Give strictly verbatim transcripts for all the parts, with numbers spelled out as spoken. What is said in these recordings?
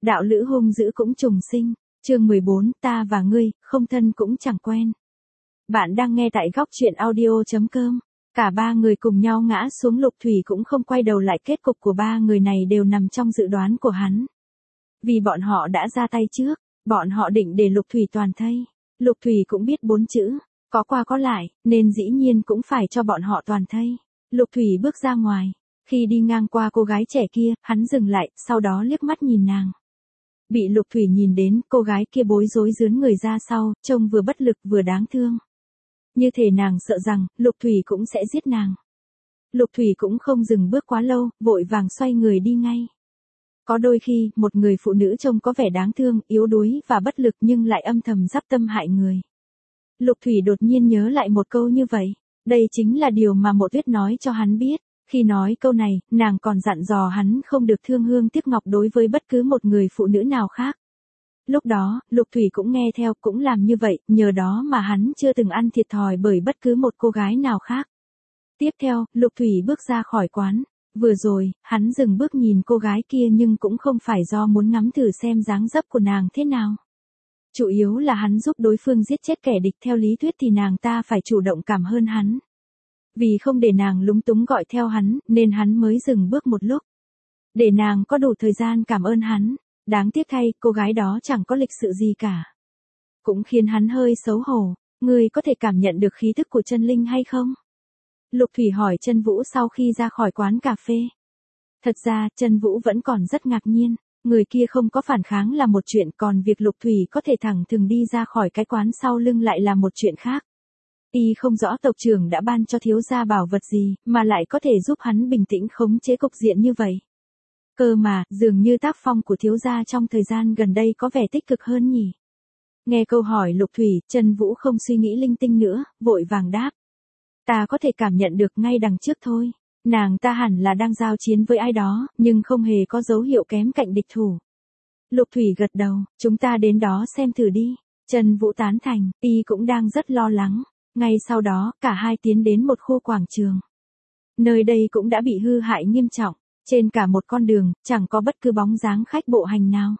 đạo lữ hung dữ cũng trùng sinh. Chương mười bốn, ta và ngươi, không thân cũng chẳng quen. Bạn đang nghe tại góc truyện audio chấm com. Cả ba người cùng nhau ngã xuống, Lục Thủy cũng không quay đầu lại, kết cục của ba người này đều nằm trong dự đoán của hắn. Vì bọn họ đã ra tay trước, bọn họ định để Lục Thủy toàn thây. Lục Thủy cũng biết bốn chữ, có qua có lại, nên dĩ nhiên cũng phải cho bọn họ toàn thây. Lục Thủy bước ra ngoài, khi đi ngang qua cô gái trẻ kia, hắn dừng lại, sau đó liếc mắt nhìn nàng. Bị Lục Thủy nhìn đến, cô gái kia bối rối rướn người ra sau, trông vừa bất lực vừa đáng thương. Như thể nàng sợ rằng, Lục Thủy cũng sẽ giết nàng. Lục Thủy cũng không dừng bước quá lâu, vội vàng xoay người đi ngay. Có đôi khi, một người phụ nữ trông có vẻ đáng thương, yếu đuối và bất lực nhưng lại âm thầm giáp tâm hại người. Lục Thủy đột nhiên nhớ lại một câu như vậy. Đây chính là điều mà Mộ Tuyết nói cho hắn biết. Khi nói câu này, nàng còn dặn dò hắn không được thương hương tiếc ngọc đối với bất cứ một người phụ nữ nào khác. Lúc đó, Lục Thủy cũng nghe theo, cũng làm như vậy, nhờ đó mà hắn chưa từng ăn thiệt thòi bởi bất cứ một cô gái nào khác. Tiếp theo, Lục Thủy bước ra khỏi quán. Vừa rồi, hắn dừng bước nhìn cô gái kia nhưng cũng không phải do muốn ngắm thử xem dáng dấp của nàng thế nào. Chủ yếu là hắn giúp đối phương giết chết kẻ địch, theo lý thuyết thì nàng ta phải chủ động cảm hơn hắn. Vì không để nàng lúng túng gọi theo hắn, nên hắn mới dừng bước một lúc. Để nàng có đủ thời gian cảm ơn hắn. Đáng tiếc thay, cô gái đó chẳng có lịch sự gì cả. Cũng khiến hắn hơi xấu hổ. Ngươi có thể cảm nhận được khí thức của Chân Linh hay không? Lục Thủy hỏi Chân Vũ sau khi ra khỏi quán cà phê. Thật ra, Chân Vũ vẫn còn rất ngạc nhiên. Người kia không có phản kháng là một chuyện, còn việc Lục Thủy có thể thẳng thừng đi ra khỏi cái quán sau lưng lại là một chuyện khác. Y không rõ tộc trưởng đã ban cho thiếu gia bảo vật gì, mà lại có thể giúp hắn bình tĩnh khống chế cục diện như vậy. Cơ mà, dường như tác phong của thiếu gia trong thời gian gần đây có vẻ tích cực hơn nhỉ. Nghe câu hỏi Lục Thủy, Chân Vũ không suy nghĩ linh tinh nữa, vội vàng đáp. Ta có thể cảm nhận được ngay đằng trước thôi. Nàng ta hẳn là đang giao chiến với ai đó, nhưng không hề có dấu hiệu kém cạnh địch thủ. Lục Thủy gật đầu, chúng ta đến đó xem thử đi. Chân Vũ tán thành, y cũng đang rất lo lắng. Ngay sau đó, cả hai tiến đến một khu quảng trường. Nơi đây cũng đã bị hư hại nghiêm trọng. Trên cả một con đường, chẳng có bất cứ bóng dáng khách bộ hành nào.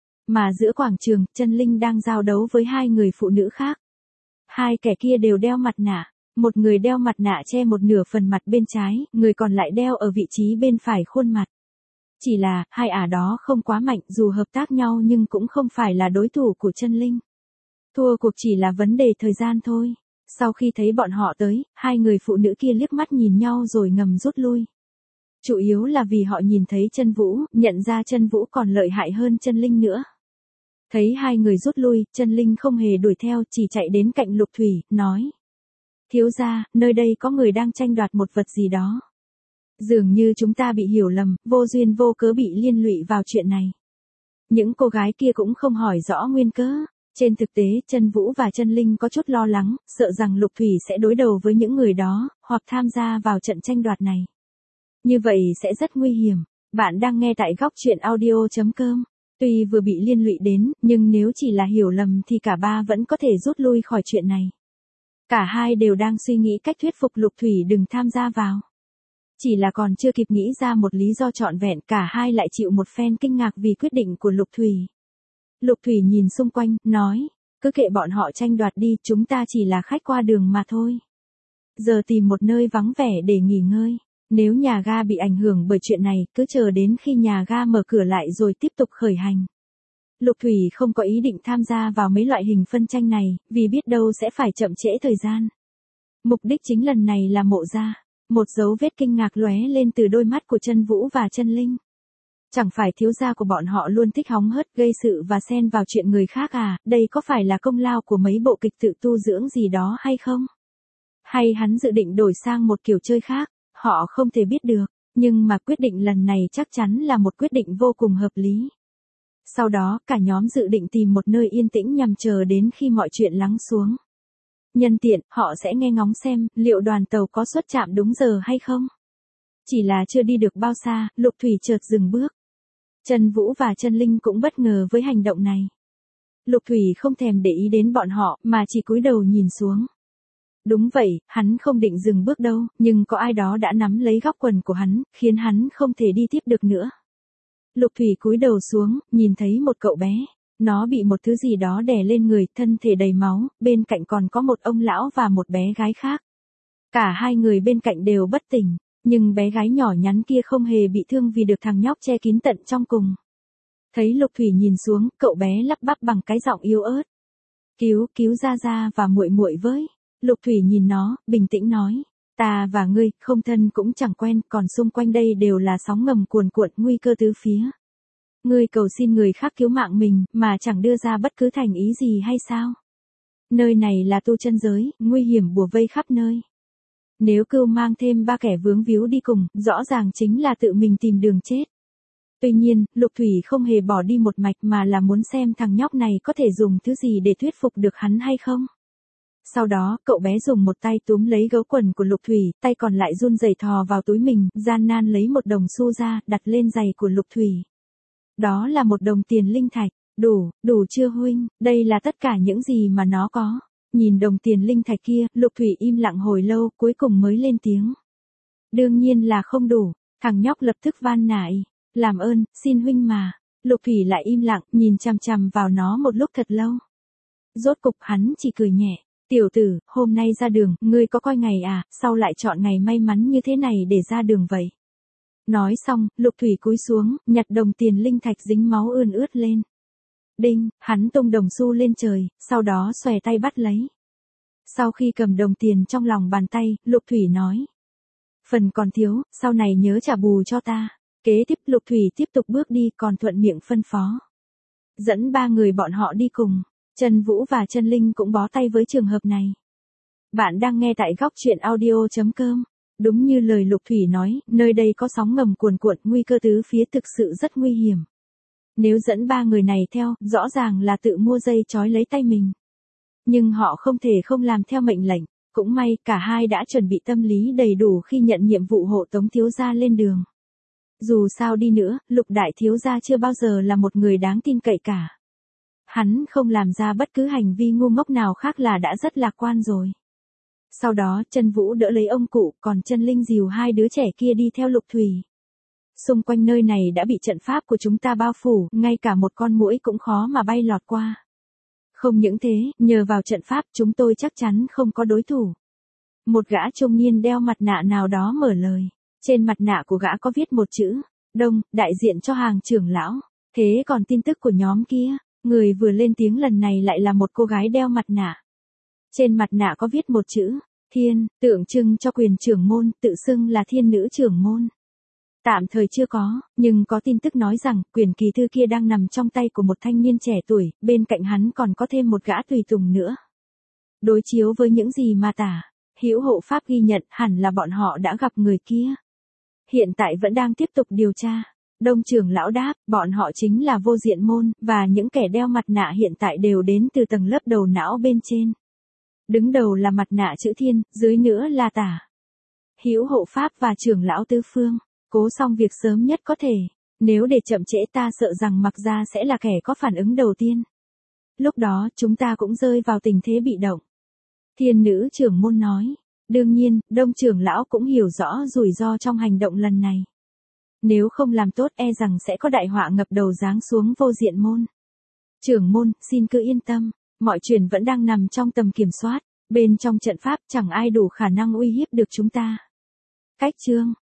Mà giữa quảng trường, Chân Linh đang giao đấu với hai người phụ nữ khác. Hai kẻ kia đều đeo mặt nạ. Một người đeo mặt nạ che một nửa phần mặt bên trái, người còn lại đeo ở vị trí bên phải khuôn mặt. Chỉ là, hai ả đó không quá mạnh, dù hợp tác nhau nhưng cũng không phải là đối thủ của Chân Linh. Thua cuộc chỉ là vấn đề thời gian thôi. Sau khi thấy bọn họ tới, hai người phụ nữ kia liếc mắt nhìn nhau rồi ngầm rút lui. Chủ yếu là vì họ nhìn thấy Chân Vũ, nhận ra Chân Vũ còn lợi hại hơn Chân Linh nữa. Thấy hai người rút lui, Chân Linh không hề đuổi theo, chỉ chạy đến cạnh Lục Thủy, nói. Thiếu gia, nơi đây có người đang tranh đoạt một vật gì đó. Dường như chúng ta bị hiểu lầm, vô duyên vô cớ bị liên lụy vào chuyện này. Những cô gái kia cũng không hỏi rõ nguyên cớ. Trên thực tế, Chân Vũ và Chân Linh có chút lo lắng, sợ rằng Lục Thủy sẽ đối đầu với những người đó, hoặc tham gia vào trận tranh đoạt này. Như vậy sẽ rất nguy hiểm. Bạn đang nghe tại góc truyện audio chấm com. Tuy vừa bị liên lụy đến, nhưng nếu chỉ là hiểu lầm thì cả ba vẫn có thể rút lui khỏi chuyện này. Cả hai đều đang suy nghĩ cách thuyết phục Lục Thủy đừng tham gia vào. Chỉ là còn chưa kịp nghĩ ra một lý do trọn vẹn, cả hai lại chịu một phen kinh ngạc vì quyết định của Lục Thủy. Lục Thủy nhìn xung quanh, nói, cứ kệ bọn họ tranh đoạt đi, chúng ta chỉ là khách qua đường mà thôi. Giờ tìm một nơi vắng vẻ để nghỉ ngơi. Nếu nhà ga bị ảnh hưởng bởi chuyện này, cứ chờ đến khi nhà ga mở cửa lại rồi tiếp tục khởi hành. Lục Thủy không có ý định tham gia vào mấy loại hình phân tranh này, vì biết đâu sẽ phải chậm trễ thời gian. Mục đích chính lần này là Mộ gia. Một dấu vết kinh ngạc lóe lên từ đôi mắt của Chân Vũ và Chân Linh. Chẳng phải thiếu gia của bọn họ luôn thích hóng hớt gây sự và xen vào chuyện người khác à, đây có phải là công lao của mấy bộ kịch tự tu dưỡng gì đó hay không? Hay hắn dự định đổi sang một kiểu chơi khác, họ không thể biết được, nhưng mà quyết định lần này chắc chắn là một quyết định vô cùng hợp lý. Sau đó, cả nhóm dự định tìm một nơi yên tĩnh nhằm chờ đến khi mọi chuyện lắng xuống. Nhân tiện, họ sẽ nghe ngóng xem, liệu đoàn tàu có xuất trạm đúng giờ hay không? Chỉ là chưa đi được bao xa, Lục Thủy chợt dừng bước. Chân Vũ và Chân Linh cũng bất ngờ với hành động này. Lục Thủy không thèm để ý đến bọn họ, mà chỉ cúi đầu nhìn xuống. Đúng vậy, hắn không định dừng bước đâu, nhưng có ai đó đã nắm lấy góc quần của hắn, khiến hắn không thể đi tiếp được nữa. Lục Thủy cúi đầu xuống, nhìn thấy một cậu bé. Nó bị một thứ gì đó đè lên người, thân thể đầy máu, bên cạnh còn có một ông lão và một bé gái khác. Cả hai người bên cạnh đều bất tỉnh, nhưng bé gái nhỏ nhắn kia không hề bị thương vì được thằng nhóc che kín tận trong cùng. Thấy Lục Thủy nhìn xuống, cậu bé lắp bắp bằng cái giọng yếu ớt. Cứu, cứu Gia Gia và muội muội với. Lục Thủy nhìn nó, bình tĩnh nói. Ta và ngươi, không thân cũng chẳng quen, còn xung quanh đây đều là sóng ngầm cuồn cuộn, nguy cơ tứ phía. Ngươi cầu xin người khác cứu mạng mình, mà chẳng đưa ra bất cứ thành ý gì hay sao? Nơi này là tu chân giới, nguy hiểm bủa vây khắp nơi. Nếu cưu mang thêm ba kẻ vướng víu đi cùng, rõ ràng chính là tự mình tìm đường chết. Tuy nhiên, Lục Thủy không hề bỏ đi một mạch mà là muốn xem thằng nhóc này có thể dùng thứ gì để thuyết phục được hắn hay không. Sau đó, cậu bé dùng một tay túm lấy gấu quần của Lục Thủy, tay còn lại run rẩy thò vào túi mình, gian nan lấy một đồng xu ra, đặt lên giày của Lục Thủy. Đó là một đồng tiền linh thạch. Đủ, đủ chưa huynh, đây là tất cả những gì mà nó có. Nhìn đồng tiền linh thạch kia, Lục Thủy im lặng hồi lâu, cuối cùng mới lên tiếng. Đương nhiên là không đủ, thằng nhóc lập tức van nài. Làm ơn, xin huynh mà. Lục Thủy lại im lặng, nhìn chằm chằm vào nó một lúc thật lâu. Rốt cục hắn chỉ cười nhẹ. Tiểu tử, hôm nay ra đường, ngươi có coi ngày à, sao lại chọn ngày may mắn như thế này để ra đường vậy? Nói xong, Lục Thủy cúi xuống, nhặt đồng tiền linh thạch dính máu ươn ướt lên. Đinh, hắn tung đồng xu lên trời, sau đó xòe tay bắt lấy. Sau khi cầm đồng tiền trong lòng bàn tay, Lục Thủy nói. Phần còn thiếu, sau này nhớ trả bù cho ta. Kế tiếp Lục Thủy tiếp tục bước đi còn thuận miệng phân phó. Dẫn ba người bọn họ đi cùng. Trần Vũ và Trần Linh cũng bó tay với trường hợp này. Bạn đang nghe tại góc truyện audio chấm com. Đúng như lời Lục Thủy nói, nơi đây có sóng ngầm cuồn cuộn, nguy cơ tứ phía thực sự rất nguy hiểm. Nếu dẫn ba người này theo, rõ ràng là tự mua dây trói lấy tay mình. Nhưng họ không thể không làm theo mệnh lệnh. Cũng may, cả hai đã chuẩn bị tâm lý đầy đủ khi nhận nhiệm vụ hộ tống thiếu gia lên đường. Dù sao đi nữa, Lục đại thiếu gia chưa bao giờ là một người đáng tin cậy cả. Hắn không làm ra bất cứ hành vi ngu ngốc nào khác là đã rất lạc quan rồi. Sau đó, Trần Vũ đỡ lấy ông cụ, còn Trần Linh dìu hai đứa trẻ kia đi theo Lục Thủy. Xung quanh nơi này đã bị trận pháp của chúng ta bao phủ, ngay cả một con muỗi cũng khó mà bay lọt qua. Không những thế, nhờ vào trận pháp chúng tôi chắc chắn không có đối thủ. Một gã trung niên đeo mặt nạ nào đó mở lời. Trên mặt nạ của gã có viết một chữ, Đông, đại diện cho hàng trưởng lão. Thế còn tin tức của nhóm kia, người vừa lên tiếng lần này lại là một cô gái đeo mặt nạ. Trên mặt nạ có viết một chữ, Thiên, tượng trưng cho quyền trưởng môn, tự xưng là thiên nữ trưởng môn. Tạm thời chưa có, nhưng có tin tức nói rằng, quyền kỳ thư kia đang nằm trong tay của một thanh niên trẻ tuổi, bên cạnh hắn còn có thêm một gã tùy tùng nữa. Đối chiếu với những gì mà tả, Hữu hộ pháp ghi nhận hẳn là bọn họ đã gặp người kia. Hiện tại vẫn đang tiếp tục điều tra. Đông trưởng lão đáp, bọn họ chính là vô diện môn, và những kẻ đeo mặt nạ hiện tại đều đến từ tầng lớp đầu não bên trên. Đứng đầu là mặt nạ chữ thiên, dưới nữa là tả. Hữu hộ pháp và trưởng lão tứ phương, cố xong việc sớm nhất có thể. Nếu để chậm trễ ta sợ rằng Mặc Gia sẽ là kẻ có phản ứng đầu tiên. Lúc đó chúng ta cũng rơi vào tình thế bị động. Thiên nữ trưởng môn nói. Đương nhiên, Đông trưởng lão cũng hiểu rõ rủi ro trong hành động lần này. Nếu không làm tốt e rằng sẽ có đại họa ngập đầu giáng xuống vô diện môn. Trưởng môn, xin cứ yên tâm, mọi chuyện vẫn đang nằm trong tầm kiểm soát, bên trong trận pháp chẳng ai đủ khả năng uy hiếp được chúng ta. Cách chương